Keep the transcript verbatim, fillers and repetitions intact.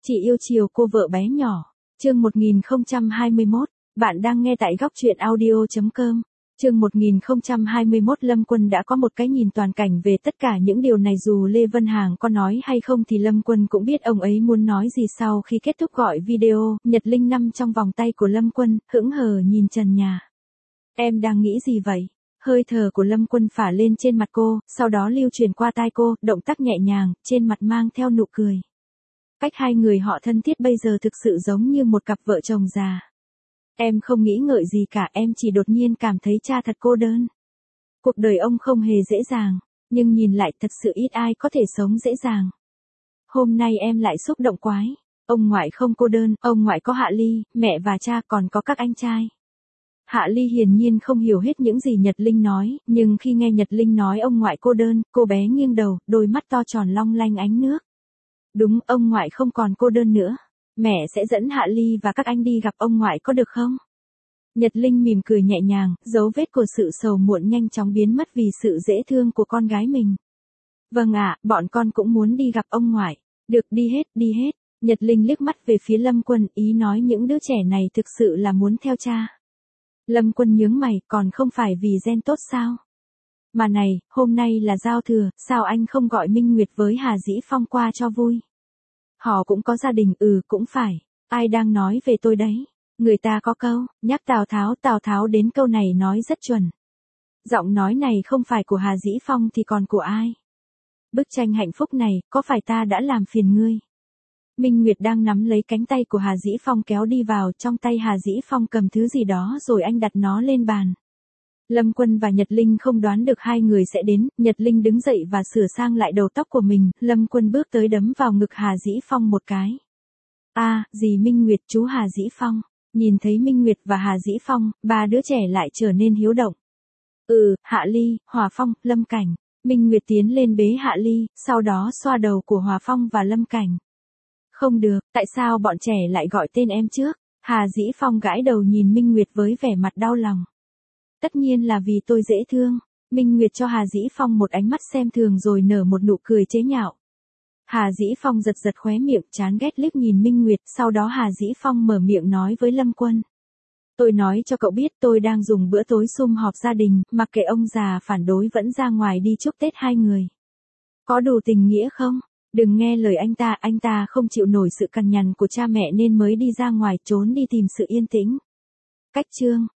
Chị yêu chiều cô vợ bé nhỏ. Chương một nghìn không trăm hai mươi mốt. Bạn đang nghe tại góc truyện audio chấm com. Chương một nghìn không trăm hai mươi mốt. Lâm Quân đã có một cái nhìn toàn cảnh về tất cả những điều này, dù Lê Vân Hàng có nói hay không thì Lâm Quân cũng biết ông ấy muốn nói gì. Sau khi kết thúc gọi video, Nhật Linh nằm trong vòng tay của Lâm Quân, hững hờ nhìn trần nhà. Em đang nghĩ gì vậy? Hơi thở của Lâm Quân phả lên trên mặt cô, sau đó lưu truyền qua tai cô, động tác nhẹ nhàng, trên mặt mang theo nụ cười. Cách hai người họ thân thiết bây giờ thực sự giống như một cặp vợ chồng già. Em không nghĩ ngợi gì cả, em chỉ đột nhiên cảm thấy cha thật cô đơn. Cuộc đời ông không hề dễ dàng, nhưng nhìn lại thật sự ít ai có thể sống dễ dàng. Hôm nay em lại xúc động quái. Ông ngoại không cô đơn, ông ngoại có Hạ Ly, mẹ và cha, còn có các anh trai. Hạ Ly hiển nhiên không hiểu hết những gì Nhật Linh nói, nhưng khi nghe Nhật Linh nói ông ngoại cô đơn, cô bé nghiêng đầu, đôi mắt to tròn long lanh ánh nước. Đúng, ông ngoại không còn cô đơn nữa. Mẹ sẽ dẫn Hạ Ly và các anh đi gặp ông ngoại có được không? Nhật Linh mỉm cười nhẹ nhàng, dấu vết của sự sầu muộn nhanh chóng biến mất vì sự dễ thương của con gái mình. Vâng ạ, bọn con cũng muốn đi gặp ông ngoại. Được, đi hết, đi hết. Nhật Linh liếc mắt về phía Lâm Quân, ý nói những đứa trẻ này thực sự là muốn theo cha. Lâm Quân nhướng mày, còn không phải vì gen tốt sao? Mà này, hôm nay là giao thừa, sao anh không gọi Minh Nguyệt với Hà Dĩ Phong qua cho vui? Họ cũng có gia đình, ừ cũng phải. Ai đang nói về tôi đấy? Người ta có câu, nhắc Tào Tháo, Tào Tháo đến câu này nói rất chuẩn. Giọng nói này không phải của Hà Dĩ Phong thì còn của ai? Bức tranh hạnh phúc này, có phải ta đã làm phiền ngươi? Minh Nguyệt đang nắm lấy cánh tay của Hà Dĩ Phong kéo đi vào, trong tay Hà Dĩ Phong cầm thứ gì đó rồi anh đặt nó lên bàn. Lâm Quân và Nhật Linh không đoán được hai người sẽ đến, Nhật Linh đứng dậy và sửa sang lại đầu tóc của mình, Lâm Quân bước tới đấm vào ngực Hà Dĩ Phong một cái. A, à, dì Minh Nguyệt, chú Hà Dĩ Phong. Nhìn thấy Minh Nguyệt và Hà Dĩ Phong, ba đứa trẻ lại trở nên hiếu động. Ừ, Hạ Ly, Hòa Phong, Lâm Cảnh. Minh Nguyệt tiến lên bế Hạ Ly, sau đó xoa đầu của Hòa Phong và Lâm Cảnh. Không được, tại sao bọn trẻ lại gọi tên em trước? Hà Dĩ Phong gãi đầu nhìn Minh Nguyệt với vẻ mặt đau lòng. Tất nhiên là vì tôi dễ thương. Minh Nguyệt cho Hà Dĩ Phong một ánh mắt xem thường rồi nở một nụ cười chế nhạo. Hà Dĩ Phong giật giật khóe miệng, chán ghét liếc nhìn Minh Nguyệt, sau đó Hà Dĩ Phong mở miệng nói với Lâm Quân. Tôi nói cho cậu biết tôi đang dùng bữa tối sum họp gia đình, mặc kệ ông già phản đối vẫn ra ngoài đi chúc Tết hai người. Có đủ tình nghĩa không? Đừng nghe lời anh ta, anh ta không chịu nổi sự cằn nhằn của cha mẹ nên mới đi ra ngoài trốn đi tìm sự yên tĩnh. Cách chương.